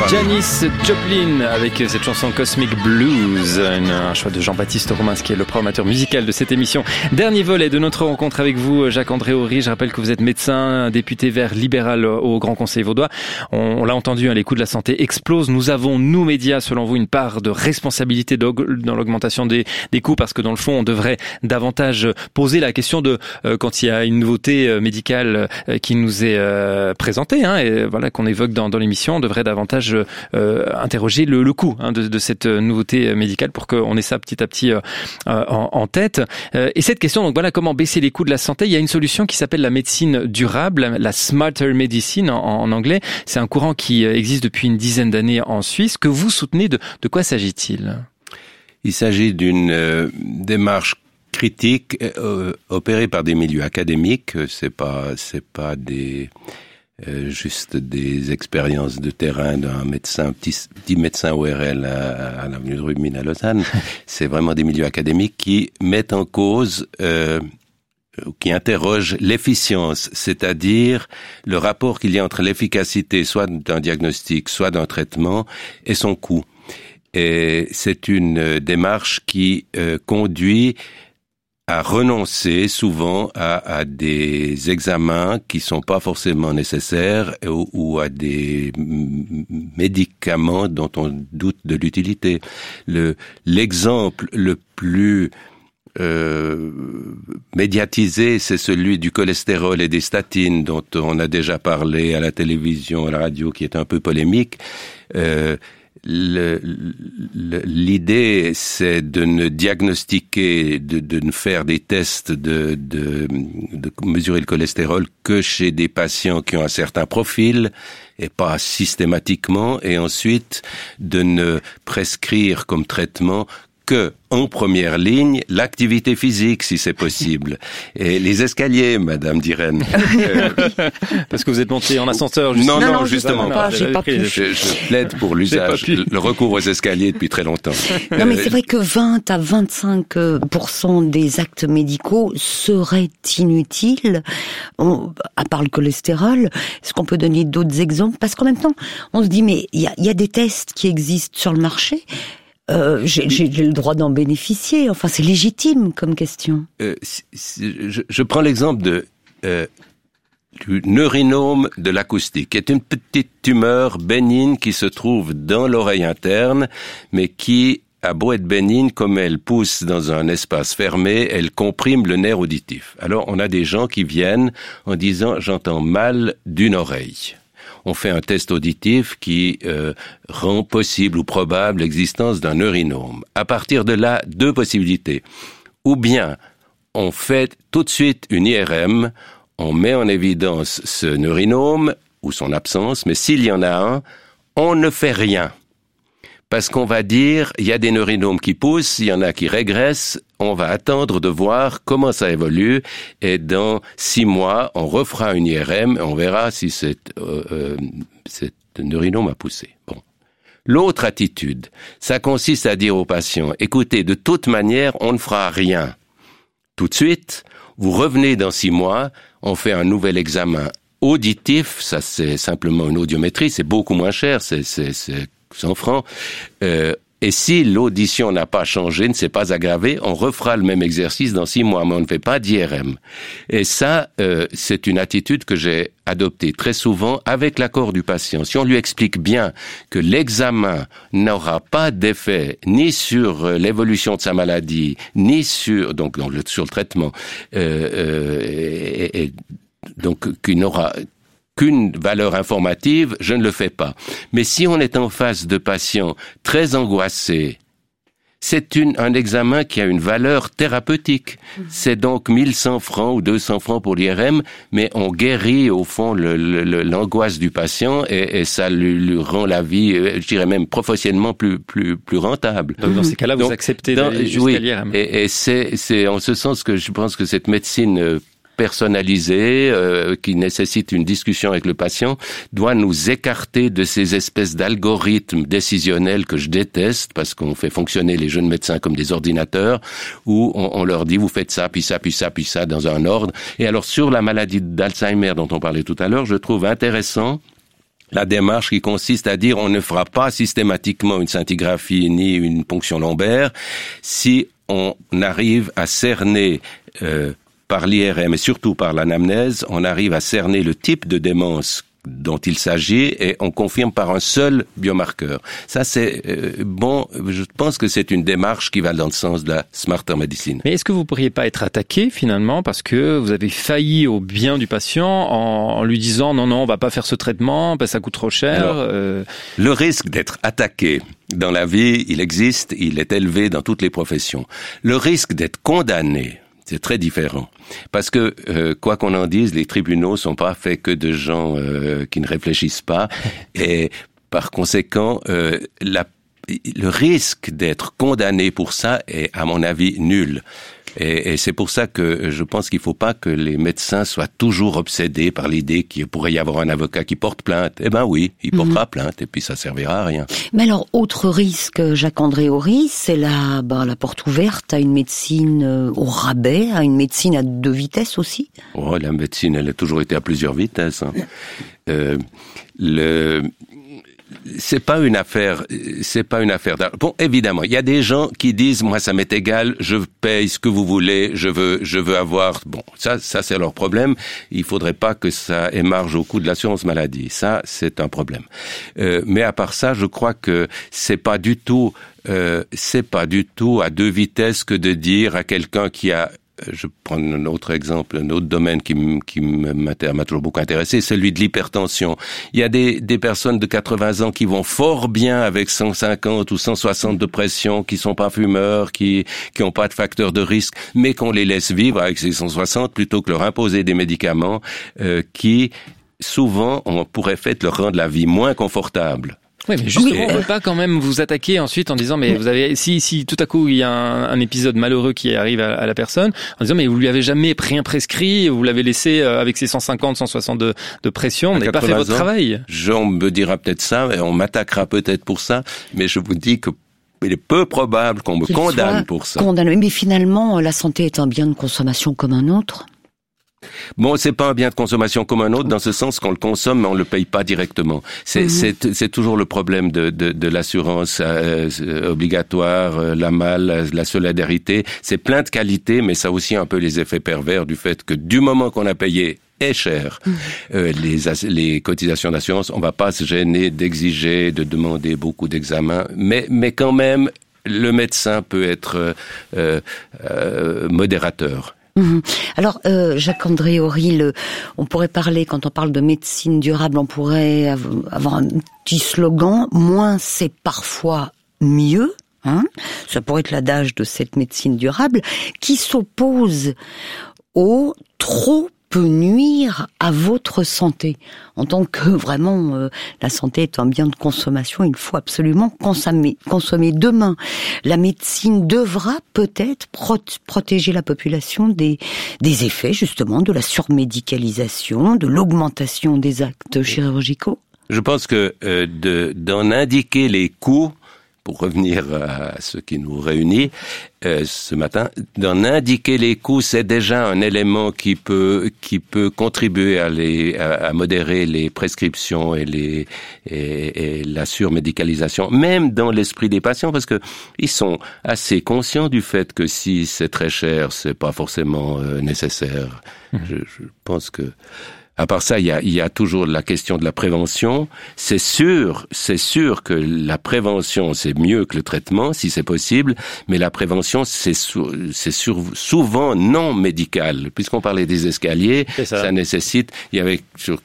Janis Joplin avec cette chanson Cosmic Blues, un choix de Jean-Baptiste Romain, qui est le programmateur musical de cette émission. Dernier volet de notre rencontre avec vous, Jacques-André Ory. Je rappelle que vous êtes médecin, député Vert libéral au Grand Conseil vaudois. On l'a entendu, les coûts de la santé explosent. Nous avons, nous médias, selon vous, une part de responsabilité dans l'augmentation des coûts, parce que dans le fond, on devrait davantage poser la question de quand il y a une nouveauté médicale qui nous est présentée, et voilà, qu'on évoque dans l'émission, on devrait davantage interroger le coût de cette nouveauté médicale pour qu'on ait ça petit à petit en tête. Et cette question, donc voilà, comment baisser les coûts de la santé? Il y a une solution qui s'appelle la médecine durable, la Smarter Medicine en anglais. C'est un courant qui existe depuis une dizaine d'années en Suisse. Que vous soutenez, de quoi s'agit-il? Il s'agit d'une démarche critique opérée par des milieux académiques. C'est pas des juste des expériences de terrain d'un médecin, petit médecin ORL à l'avenue de Rubin à Lausanne. C'est vraiment des milieux académiques qui mettent en cause, qui interrogent l'efficience, c'est-à-dire le rapport qu'il y a entre l'efficacité soit d'un diagnostic, soit d'un traitement et son coût. Et c'est une démarche qui conduit à renoncer souvent à des examens qui sont pas forcément nécessaires ou à des médicaments dont on doute de l'utilité. L'exemple le plus médiatisé, c'est celui du cholestérol et des statines dont on a déjà parlé à la télévision, à la radio, qui est un peu polémique. L'idée, c'est de ne diagnostiquer, de ne faire des tests, de mesurer le cholestérol que chez des patients qui ont un certain profil et pas systématiquement, et ensuite de ne prescrire comme traitement que, en première ligne, l'activité physique, si c'est possible. Et les escaliers, Madame Diren. Parce que vous êtes monté en ascenseur, justement. Non, justement pas. Je plaide pour l'usage, le recours aux escaliers depuis très longtemps. Non, mais c'est vrai que 20 à 25% des actes médicaux seraient inutiles, à part le cholestérol. Est-ce qu'on peut donner d'autres exemples? Parce qu'en même temps, on se dit, mais il y a des tests qui existent sur le marché. J'ai le droit d'en bénéficier. Enfin, c'est légitime comme question. Je prends l'exemple du neurinome de l'acoustique, qui est une petite tumeur bénigne qui se trouve dans l'oreille interne, mais qui, à beau être bénigne, comme elle pousse dans un espace fermé, elle comprime le nerf auditif. Alors, on a des gens qui viennent en disant « j'entends mal d'une oreille ». On fait un test auditif qui rend possible ou probable l'existence d'un neurinome. À partir de là, deux possibilités. Ou bien, on fait tout de suite une IRM, on met en évidence ce neurinome ou son absence, mais s'il y en a un, on ne fait rien. Parce qu'on va dire, il y a des neurinomes qui poussent, il y en a qui régressent, on va attendre de voir comment ça évolue, et dans 6 mois, on refera une IRM, et on verra si cette neurinome a poussé. Bon. L'autre attitude, ça consiste à dire aux patients, écoutez, de toute manière, on ne fera rien. Tout de suite, vous revenez dans 6 mois, on fait un nouvel examen auditif, ça c'est simplement une audiométrie, c'est beaucoup moins cher, c'est 100 francs. Et si l'audition n'a pas changé, ne s'est pas aggravée, on refera le même exercice dans 6 mois, mais on ne fait pas d'IRM. Et ça, c'est une attitude que j'ai adoptée très souvent avec l'accord du patient. Si on lui explique bien que l'examen n'aura pas d'effet ni sur l'évolution de sa maladie, ni sur le traitement, et donc qu'il n'aura qu'une valeur informative, je ne le fais pas. Mais si on est en face de patients très angoissés, c'est un examen qui a une valeur thérapeutique. C'est donc 1100 francs ou 200 francs pour l'IRM, mais on guérit au fond l'angoisse du patient et ça lui rend la vie, je dirais même professionnellement plus rentable. Donc dans ces cas-là, vous acceptez d'aller jusqu'à l'IRM. Et c'est en ce sens que je pense que cette médecine personnalisée, qui nécessite une discussion avec le patient, doit nous écarter de ces espèces d'algorithmes décisionnels que je déteste, parce qu'on fait fonctionner les jeunes médecins comme des ordinateurs, où on leur dit vous faites ça, puis ça, puis ça, puis ça, dans un ordre. Et alors sur la maladie d'Alzheimer dont on parlait tout à l'heure, je trouve intéressant la démarche qui consiste à dire on ne fera pas systématiquement une scintigraphie ni une ponction lombaire si on arrive à cerner par l'IRM et surtout par l'anamnèse, on arrive à cerner le type de démence dont il s'agit et on confirme par un seul biomarqueur. Ça, c'est bon. Je pense que c'est une démarche qui va dans le sens de la smarter medicine. Mais est-ce que vous pourriez pas être attaqué finalement parce que vous avez failli au bien du patient en lui disant non, on va pas faire ce traitement, ça coûte trop cher. Alors, le risque d'être attaqué dans la vie, il existe, il est élevé dans toutes les professions. Le risque d'être condamné, c'est très différent. Parce que, quoi qu'on en dise, les tribunaux sont pas faits que de gens qui ne réfléchissent pas. Et par conséquent, le risque d'être condamné pour ça est, à mon avis, nul. Et c'est pour ça que je pense qu'il faut pas que les médecins soient toujours obsédés par l'idée qu'il pourrait y avoir un avocat qui porte plainte. Eh ben oui, il portera plainte et puis ça servira à rien. Mais alors, autre risque, Jacques-André Ory, c'est la porte ouverte à une médecine au rabais, à une médecine à 2 vitesses aussi. Oh, la médecine, elle a toujours été à plusieurs vitesses. Hein. C'est pas une affaire d'argent. Bon, évidemment, il y a des gens qui disent, moi, ça m'est égal, je paye ce que vous voulez, je veux avoir, bon, ça, c'est leur problème. Il faudrait pas que ça émarge au coût de l'assurance maladie. Ça, c'est un problème. Mais à part ça, je crois que c'est pas du tout à 2 vitesses que de dire à quelqu'un qui a, je prends un autre exemple, un autre domaine qui m'a toujours beaucoup intéressé, celui de l'hypertension. Il y a des personnes de 80 ans qui vont fort bien avec 150 ou 160 de pression, qui sont pas fumeurs, qui ont pas de facteur de risque, mais qu'on les laisse vivre avec ces 160 plutôt que leur imposer des médicaments qui, souvent, ont pour effet de leur rendre la vie moins confortable. Oui, mais justement, on ne peut pas quand même vous attaquer ensuite en disant mais vous avez si tout à coup il y a un épisode malheureux qui arrive à la personne en disant mais vous lui avez jamais rien prescrit, vous l'avez laissé avec ses 150, 160 de pression, vous n'avez pas fait votre travail. On me dira peut-être ça, et on m'attaquera peut-être pour ça, mais je vous dis que il est peu probable qu'on me condamne pour ça. Condamné. Mais finalement, la santé est un bien de consommation comme un autre. Bon, c'est pas un bien de consommation comme un autre dans ce sens qu'on le consomme mais on le paye pas directement. C'est toujours le problème de l'assurance obligatoire, la MAL, la solidarité. C'est plein de qualités mais ça a aussi un peu les effets pervers du fait que du moment qu'on a payé est cher les cotisations d'assurance, on va pas se gêner d'exiger, de demander beaucoup d'examens, mais quand même le médecin peut être modérateur. Alors, Jacques-André Ory, on pourrait parler, quand on parle de médecine durable, on pourrait avoir un petit slogan, moins c'est parfois mieux. Ça pourrait être l'adage de cette médecine durable, qui s'oppose au trop peut nuire à votre santé. En tant que vraiment la santé est un bien de consommation, il faut absolument consommer. Demain, la médecine devra peut-être protéger la population des effets justement de la surmédicalisation, de l'augmentation des actes chirurgicaux. Je pense que d'en indiquer les coûts, pour revenir à ce qui nous réunit ce matin, d'en indiquer les coûts, c'est déjà un élément qui peut contribuer à modérer les prescriptions et la surmédicalisation, même dans l'esprit des patients, parce que ils sont assez conscients du fait que si c'est très cher, c'est pas forcément nécessaire. Je pense que à part ça, il y a toujours la question de la prévention. C'est sûr que la prévention, c'est mieux que le traitement, si c'est possible, mais la prévention, c'est souvent non médical. Puisqu'on parlait des escaliers, ça nécessite, il y avait sur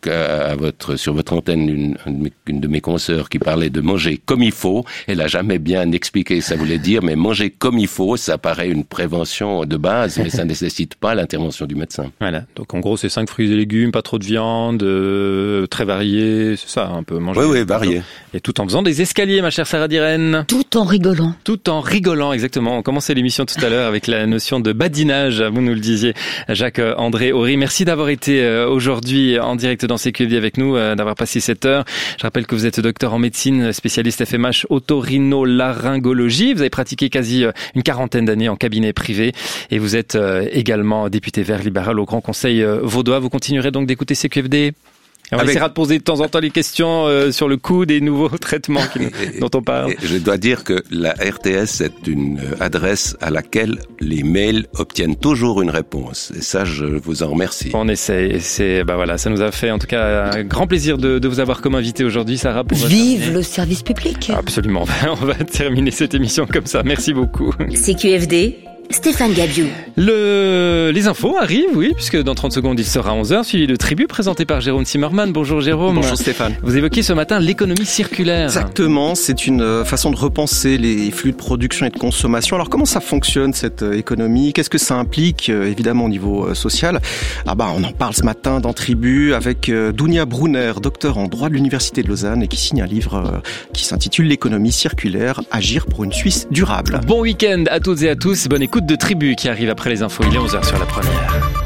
votre antenne une de mes consoeurs qui parlait de manger comme il faut. Elle a jamais bien expliqué ce que ça voulait dire, mais manger comme il faut, ça paraît une prévention de base, mais ça nécessite pas l'intervention du médecin. Voilà. Donc en gros, c'est 5 fruits et légumes, pas trop de viande, très varié, c'est ça, un peu manger. Oui, varié. Et tout en faisant des escaliers, ma chère Sarah Diren. Tout en rigolant. Tout en rigolant, exactement. On commençait l'émission tout à l'heure avec la notion de badinage, vous nous le disiez, Jacques-André Ory. Merci d'avoir été aujourd'hui en direct dans CQFD avec nous, d'avoir passé cette heure. Je rappelle que vous êtes docteur en médecine, spécialiste FMH otorhinolaryngologie. Vous avez pratiqué quasi une 40aine d'années en cabinet privé et vous êtes également député vert libéral au Grand Conseil vaudois. Vous continuerez donc d'écouter CQFD? On essaiera de poser de temps en temps les questions sur le coût des nouveaux traitements dont on parle. Je dois dire que la RTS est une adresse à laquelle les mails obtiennent toujours une réponse. Et ça, je vous en remercie. On essaie. Et voilà, ça nous a fait en tout cas un grand plaisir de vous avoir comme invité aujourd'hui, Sarah. Vive le service public. Absolument. On va terminer cette émission comme ça. Merci beaucoup. CQFD, Stéphane Gabiou. Les infos arrivent, oui, puisque dans 30 secondes, il sera 11h, suivi de Tribu, présenté par Jérôme Zimmermann. Bonjour Jérôme. Bonjour Stéphane. Vous évoquiez ce matin l'économie circulaire. Exactement, c'est une façon de repenser les flux de production et de consommation. Alors comment ça fonctionne cette économie ? Qu'est-ce que ça implique, évidemment, au niveau social ? On en parle ce matin dans Tribu avec Dounia Brunner, docteur en droit de l'Université de Lausanne et qui signe un livre qui s'intitule L'économie circulaire, agir pour une Suisse durable. Bon week-end à toutes et à tous, bonne écoute de Tribu qui arrive après les infos. Il est 11h sur la première.